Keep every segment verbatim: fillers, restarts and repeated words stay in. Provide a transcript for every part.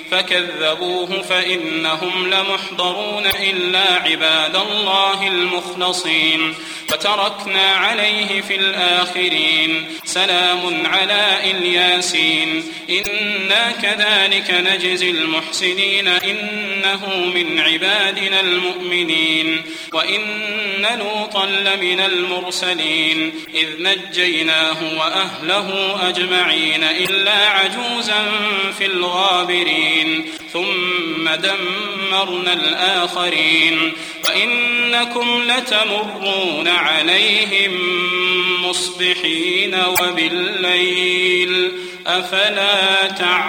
فكذبوه فإنهم لمحضرون إلا عباد الله المخلصين وتركنا عليه في الآخرين سلام على الياسين إنا كذلك نجزي المحسنين إنه من عبادنا المؤمنين وإن لوطا لمن المرسلين إذ نجيناه وأهله أجمعين إلا عجوزا في الغابرين ثم دمرنا الآخرين وإنكم لتمرون عليهم مصبحين وبالليل أفلا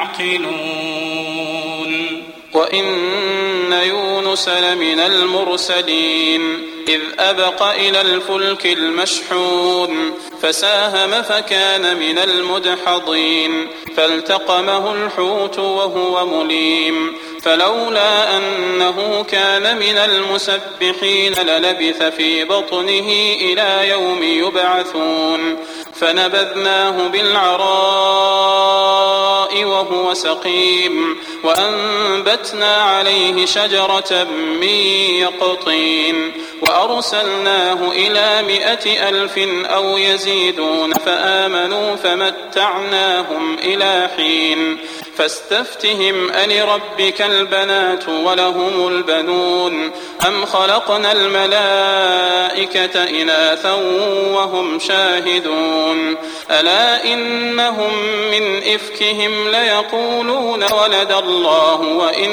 تعقلون وإن يونس لمن المرسلين إذ أبق إلى الفلك المشحون فساهم فكان من المدحضين فالتقمه الحوت وهو مليم فلولا أنه كان من المسبحين للبث في بطنه إلى يوم يبعثون فنبذناه بالعراء وهو سقيم وأنبتنا عليه شجرة من يقطين وأرسلناه إلى مائة ألف أو يزيدون فآمنوا فمتعناهم إلى حين فاستفتهم ألربك البنات ولهم البنون أم خلقنا الملائكة إناثا وهم شاهدون ألا إنهم من إفكهم ليقولون ولد الله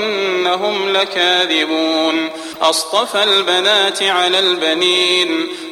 وإنهم لكاذبون أصطفى البنات على البنين